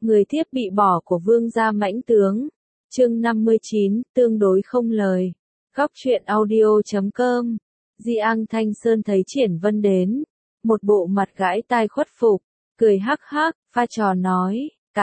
Người thiếp bị bỏ của vương gia mãnh tướng. Chương 59, tương đối không lời. Góc truyện audio.com. Di An Thanh Sơn thấy Triển Vân đến, một bộ mặt gãi tai khuất phục, cười hắc hắc, pha trò nói,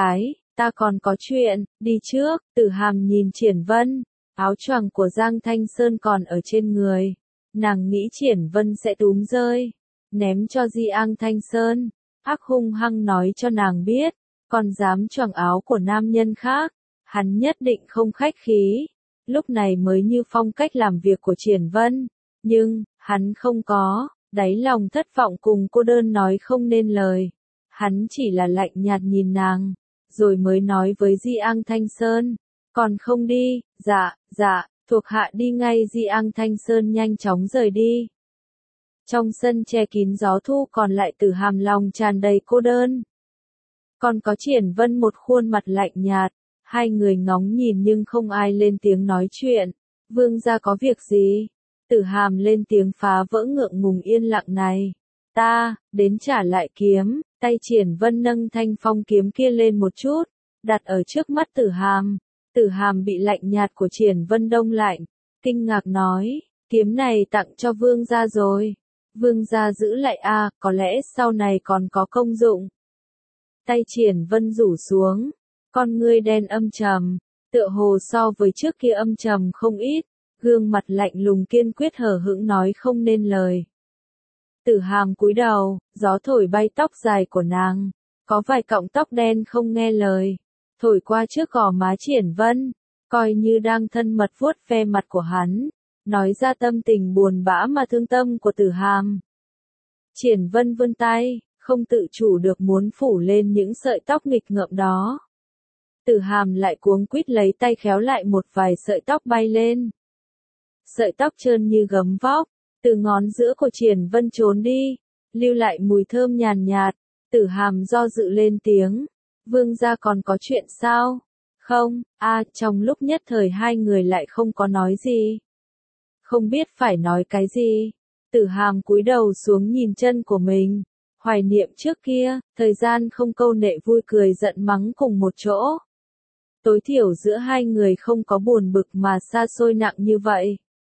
ta còn có chuyện, đi trước. Tử Hàm nhìn Triển Vân, áo choàng của Giang Thanh Sơn còn ở trên người, nàng nghĩ Triển Vân sẽ túm rơi, ném cho Di An Thanh Sơn, ác hung hăng nói cho nàng biết, còn dám choàng áo của nam nhân khác, hắn nhất định không khách khí. Lúc này mới như phong cách làm việc của Triển Vân, nhưng hắn không có, đáy lòng thất vọng cùng cô đơn nói không nên lời. Hắn chỉ là lạnh nhạt nhìn nàng, rồi mới nói với Di An Thanh Sơn, còn không đi. Dạ, thuộc hạ đi ngay. Di An Thanh Sơn nhanh chóng rời đi. Trong sân che kín gió thu còn lại Tử Hàm lòng tràn đầy cô đơn. Còn có Triển Vân một khuôn mặt lạnh nhạt, hai người ngóng nhìn nhưng không ai lên tiếng nói chuyện. Vương gia có việc gì? Tử Hàm lên tiếng phá vỡ ngượng ngùng yên lặng này. Ta, đến trả lại kiếm. Tay Triển Vân nâng thanh phong kiếm kia lên một chút, đặt ở trước mắt Tử Hàm. Tử Hàm bị lạnh nhạt của Triển Vân đông lạnh, kinh ngạc nói, kiếm này tặng cho vương gia rồi. Vương gia giữ lại à, có lẽ sau này còn có công dụng. Tay Triển Vân rủ xuống, con ngươi đen âm trầm, tựa hồ so với trước kia âm trầm không ít, gương mặt lạnh lùng kiên quyết hờ hững nói không nên lời. Tử Hàm cúi đầu, gió thổi bay tóc dài của nàng, có vài cọng tóc đen không nghe lời, thổi qua trước gò má Triển Vân, coi như đang thân mật vuốt ve mặt của hắn, nói ra tâm tình buồn bã mà thương tâm của Tử Hàm. Triển Vân vươn tay, không tự chủ được muốn phủ lên những sợi tóc nghịch ngợm đó. Tử Hàm lại cuống quýt lấy tay khéo lại một vài sợi tóc bay lên. Sợi tóc trơn như gấm vóc, từ ngón giữa của Triển Vân trốn đi, lưu lại mùi thơm nhàn nhạt. Tử Hàm do dự lên tiếng, vương gia còn có chuyện sao? Không, trong lúc nhất thời hai người lại không có nói gì. Không biết phải nói cái gì. Tử Hàm cúi đầu xuống nhìn chân của mình, hoài niệm trước kia, thời gian không câu nệ vui cười giận mắng cùng một chỗ. Tối thiểu giữa hai người không có buồn bực mà xa xôi nặng như vậy.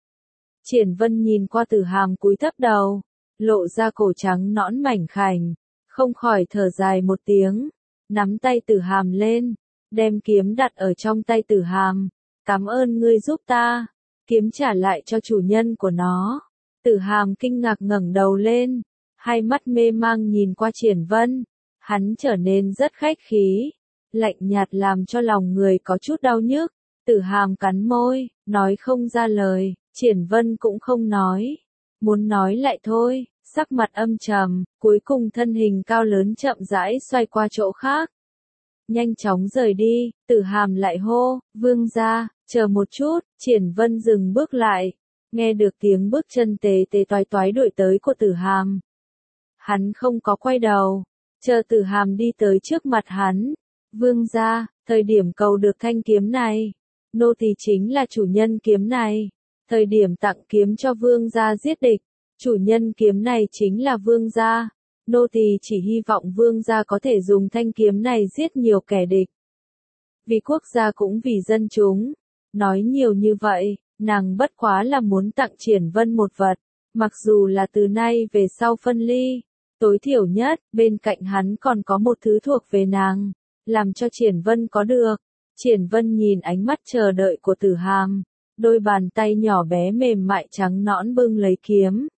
Triển Vân nhìn qua Tử Hàm cúi thấp đầu, lộ ra cổ trắng nõn mảnh khảnh, không khỏi thở dài một tiếng, nắm tay Tử Hàm lên, đem kiếm đặt ở trong tay Tử Hàm, cảm ơn ngươi giúp ta, kiếm trả lại cho chủ nhân của nó. Tử Hàm kinh ngạc ngẩng đầu lên, hai mắt mê mang nhìn qua Triển Vân, hắn trở nên rất khách khí, lạnh nhạt làm cho lòng người có chút đau nhức. Tử Hàm cắn môi, nói không ra lời. Triển Vân cũng không nói, muốn nói lại thôi, sắc mặt âm trầm, cuối cùng thân hình cao lớn chậm rãi xoay qua chỗ khác. Nhanh chóng rời đi. Tử Hàm lại hô, vương gia, chờ một chút. Triển Vân dừng bước lại, nghe được tiếng bước chân tề tề toái toái đuổi tới của Tử Hàm. Hắn không có quay đầu, chờ Tử Hàm đi tới trước mặt hắn. Vương gia, thời điểm cầu được thanh kiếm này, nô tỳ chính là chủ nhân kiếm này. Thời điểm tặng kiếm cho vương gia giết địch, chủ nhân kiếm này chính là vương gia. Nô tỳ chỉ hy vọng vương gia có thể dùng thanh kiếm này giết nhiều kẻ địch. Vì quốc gia cũng vì dân chúng. Nói nhiều như vậy, nàng bất quá là muốn tặng Triển Vân một vật, mặc dù là từ nay về sau phân ly, tối thiểu nhất, bên cạnh hắn còn có một thứ thuộc về nàng, làm cho Triển Vân có được. Triển Vân nhìn ánh mắt chờ đợi của Tử Hàm. Đôi bàn tay nhỏ bé mềm mại trắng nõn bưng lấy kiếm.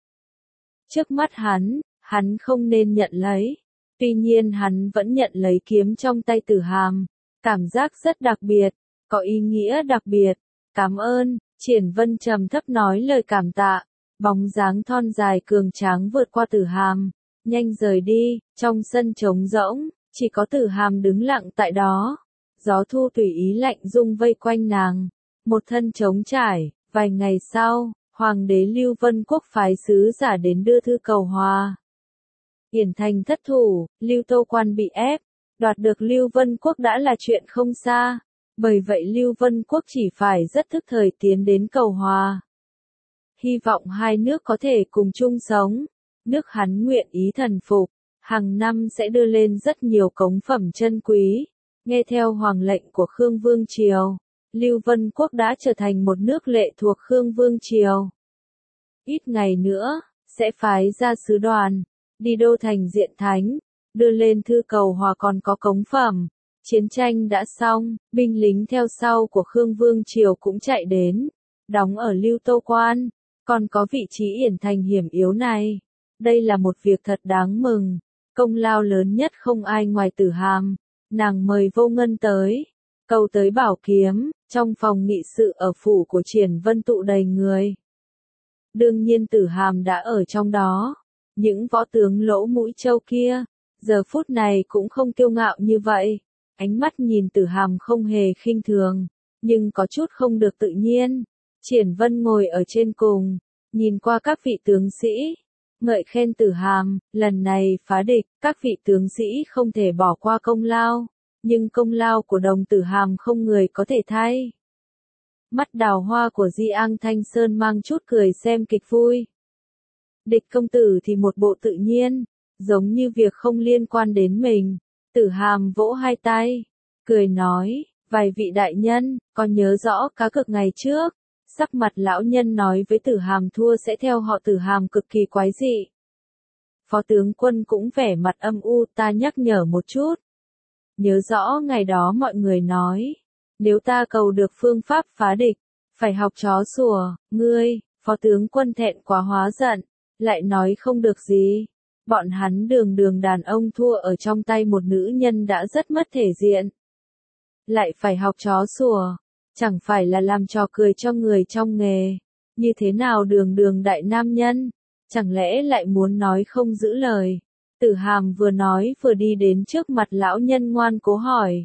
Trước mắt hắn không nên nhận lấy. Tuy nhiên hắn vẫn nhận lấy kiếm trong tay Tử Hàm. Cảm giác rất đặc biệt, có ý nghĩa đặc biệt. Cảm ơn. Triển Vân trầm thấp nói lời cảm tạ. Bóng dáng thon dài cường tráng vượt qua Tử Hàm, nhanh rời đi. Trong sân trống rỗng, chỉ có Tử Hàm đứng lặng tại đó. Gió thu tùy ý lạnh rung vây quanh nàng. Một thân trống trải. Vài ngày sau, Hoàng đế Lưu Vân Quốc phái sứ giả đến đưa thư cầu hòa. Yển Thành thất thủ, Lưu Tô Quan bị ép, đoạt được Lưu Vân Quốc đã là chuyện không xa. Bởi vậy Lưu Vân Quốc chỉ phải rất thức thời tiến đến cầu hòa. Hy vọng hai nước có thể cùng chung sống. Nước hắn nguyện ý thần phục, hàng năm sẽ đưa lên rất nhiều cống phẩm chân quý. Nghe theo hoàng lệnh của Khương Vương Triều, Lưu Vân Quốc đã trở thành một nước lệ thuộc Khương Vương Triều. Ít ngày nữa, sẽ phái ra sứ đoàn, đi đô thành Diện Thánh, đưa lên thư cầu hòa còn có cống phẩm. Chiến tranh đã xong, binh lính theo sau của Khương Vương Triều cũng chạy đến, đóng ở Lưu Tô Quan, còn có vị trí yển thành hiểm yếu này. Đây là một việc thật đáng mừng, công lao lớn nhất không ai ngoài Tử Hàm. Nàng mời Vô Ngân tới, cầu tới bảo kiếm, trong phòng nghị sự ở phủ của Triển Vân tụ đầy người. Đương nhiên Tử Hàm đã ở trong đó, những võ tướng lỗ mũi trâu kia, giờ phút này cũng không kiêu ngạo như vậy. Ánh mắt nhìn Tử Hàm không hề khinh thường, nhưng có chút không được tự nhiên. Triển Vân ngồi ở trên cùng, nhìn qua các vị tướng sĩ, ngợi khen Tử Hàm, lần này phá địch, các vị tướng sĩ không thể bỏ qua công lao, nhưng công lao của đồng Tử Hàm không người có thể thay. Mắt đào hoa của Di An Thanh Sơn mang chút cười xem kịch vui. Địch công tử thì một bộ tự nhiên, giống như việc không liên quan đến mình. Tử Hàm vỗ hai tay, cười nói, vài vị đại nhân, còn nhớ rõ cá cược ngày trước. Sắc mặt lão nhân nói với Tử Hàm thua sẽ theo họ Tử Hàm cực kỳ quái dị. Phó tướng quân cũng vẻ mặt âm u, ta nhắc nhở một chút. Nhớ rõ ngày đó mọi người nói, nếu ta cầu được phương pháp phá địch, phải học chó sủa, ngươi, phó tướng quân thẹn quá hóa giận, lại nói không được gì. Bọn hắn đường đàn ông thua ở trong tay một nữ nhân đã rất mất thể diện. Lại phải học chó sủa, chẳng phải là làm trò cười cho người trong nghề. Như thế nào đường đại nam nhân, chẳng lẽ lại muốn nói không giữ lời. Tử Hàm vừa nói vừa đi đến trước mặt lão nhân ngoan cố hỏi.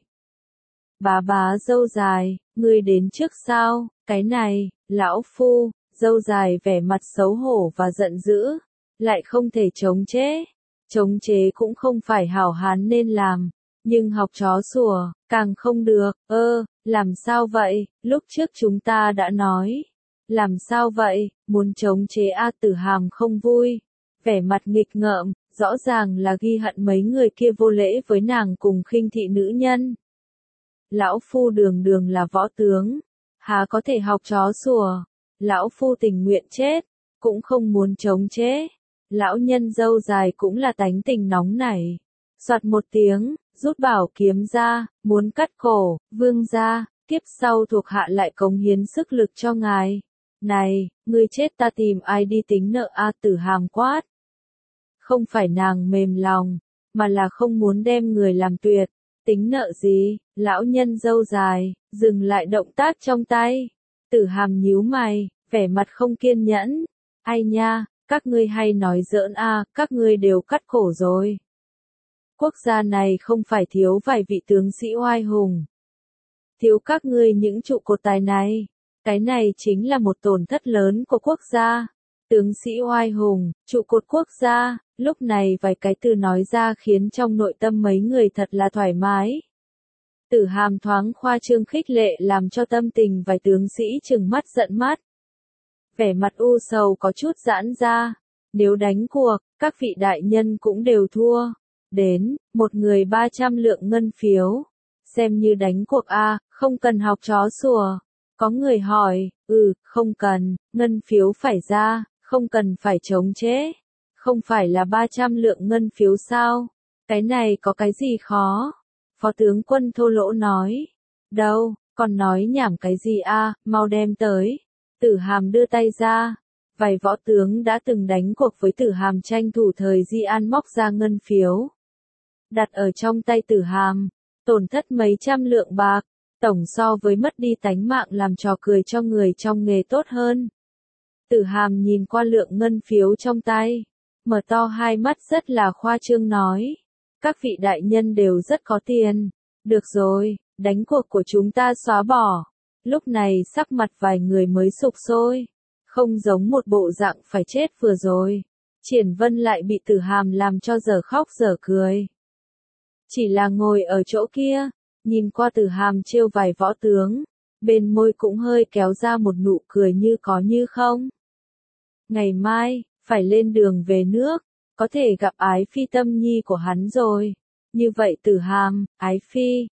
Bá dâu dài, ngươi đến trước sao, cái này, lão phu, dâu dài vẻ mặt xấu hổ và giận dữ, lại không thể chống chế. Chống chế cũng không phải hảo hán nên làm, nhưng học chó sủa, càng không được, làm sao vậy, lúc trước chúng ta đã nói. Làm sao vậy, muốn chống chế Tử Hàm không vui, vẻ mặt nghịch ngợm, rõ ràng là ghi hận mấy người kia vô lễ với nàng cùng khinh thị nữ nhân. Lão phu đường là võ tướng, há có thể học chó sủa, lão phu tình nguyện chết, cũng không muốn chống chế. Lão nhân dâu dài cũng là tánh tình nóng nảy. Soạt một tiếng, rút bảo kiếm ra, muốn cắt cổ, vương gia, kiếp sau thuộc hạ lại cống hiến sức lực cho ngài. Này, ngươi chết ta tìm ai đi tính nợ Tử Hàm quát. Không phải nàng mềm lòng, mà là không muốn đem người làm tuyệt. Tính nợ gì, lão nhân dâu dài, dừng lại động tác trong tay. Tử Hàm nhíu mày, vẻ mặt không kiên nhẫn. Ai nha, các ngươi hay nói giỡn các ngươi đều cắt cổ rồi. Quốc gia này không phải thiếu vài vị tướng sĩ oai hùng. Thiếu các ngươi những trụ cột tài này. Cái này chính là một tổn thất lớn của quốc gia. Tướng sĩ oai hùng, trụ cột quốc gia, lúc này vài cái từ nói ra khiến trong nội tâm mấy người thật là thoải mái. Tử Hàm thoáng khoa trương khích lệ làm cho tâm tình vài tướng sĩ trừng mắt giận mắt. Vẻ mặt u sầu có chút giãn ra. Nếu đánh cuộc, các vị đại nhân cũng đều thua. Đến, một người 300 lượng ngân phiếu. Xem như đánh cuộc không cần học chó sủa. Có người hỏi, không cần, ngân phiếu phải ra, không cần phải chống chế. Không phải là 300 lượng ngân phiếu sao? Cái này có cái gì khó? Phó tướng quân thô lỗ nói. Đâu, còn nói nhảm cái gì mau đem tới. Tử Hàm đưa tay ra. Vài võ tướng đã từng đánh cuộc với Tử Hàm tranh thủ thời Di An móc ra ngân phiếu. Đặt ở trong tay Tử Hàm, tổn thất mấy trăm lượng bạc, tổng so với mất đi tánh mạng làm trò cười cho người trong nghề tốt hơn. Tử Hàm nhìn qua lượng ngân phiếu trong tay, mở to hai mắt rất là khoa trương nói. Các vị đại nhân đều rất có tiền. Được rồi, đánh cuộc của chúng ta xóa bỏ. Lúc này sắc mặt vài người mới sục sôi. Không giống một bộ dạng phải chết vừa rồi. Triển Vân lại bị Tử Hàm làm cho dở khóc dở cười. Chỉ là ngồi ở chỗ kia, nhìn qua Tử Hàm trêu vài võ tướng, bên môi cũng hơi kéo ra một nụ cười như có như không. Ngày mai, phải lên đường về nước, có thể gặp Ái Phi tâm nhi của hắn rồi. Như vậy Tử Hàm, Ái Phi,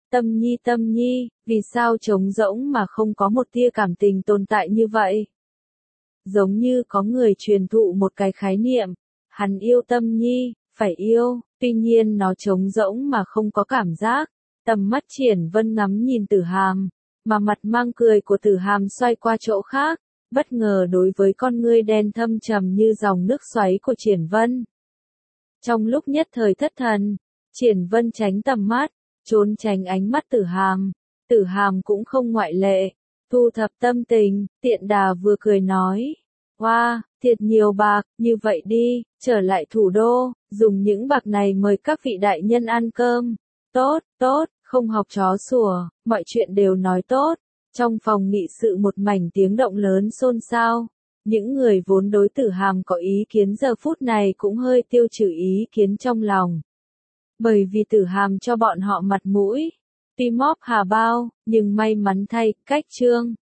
Tâm nhi, vì sao trống rỗng mà không có một tia cảm tình tồn tại như vậy? Giống như có người truyền thụ một cái khái niệm, hắn yêu Tâm nhi, phải yêu, tuy nhiên nó trống rỗng mà không có cảm giác. Tầm mắt Triển Vân ngắm nhìn Tử Hàm, mà mặt mang cười của Tử Hàm xoay qua chỗ khác, bất ngờ đối với con ngươi đen thâm trầm như dòng nước xoáy của Triển Vân. Trong lúc nhất thời thất thần, Triển Vân tránh tầm mắt, trốn tránh ánh mắt Tử Hàm cũng không ngoại lệ, thu thập tâm tình, tiện đà vừa cười nói, wow, thiệt nhiều bạc, như vậy đi, trở lại thủ đô, dùng những bạc này mời các vị đại nhân ăn cơm. Tốt, tốt, không học chó sủa, mọi chuyện đều nói tốt. Trong phòng nghị sự một mảnh tiếng động lớn xôn xao. Những người vốn đối Tử Hàm có ý kiến giờ phút này cũng hơi tiêu trừ ý kiến trong lòng. Bởi vì Tử Hàm cho bọn họ mặt mũi. Tuy móp hà bao, nhưng may mắn thay, cách Trương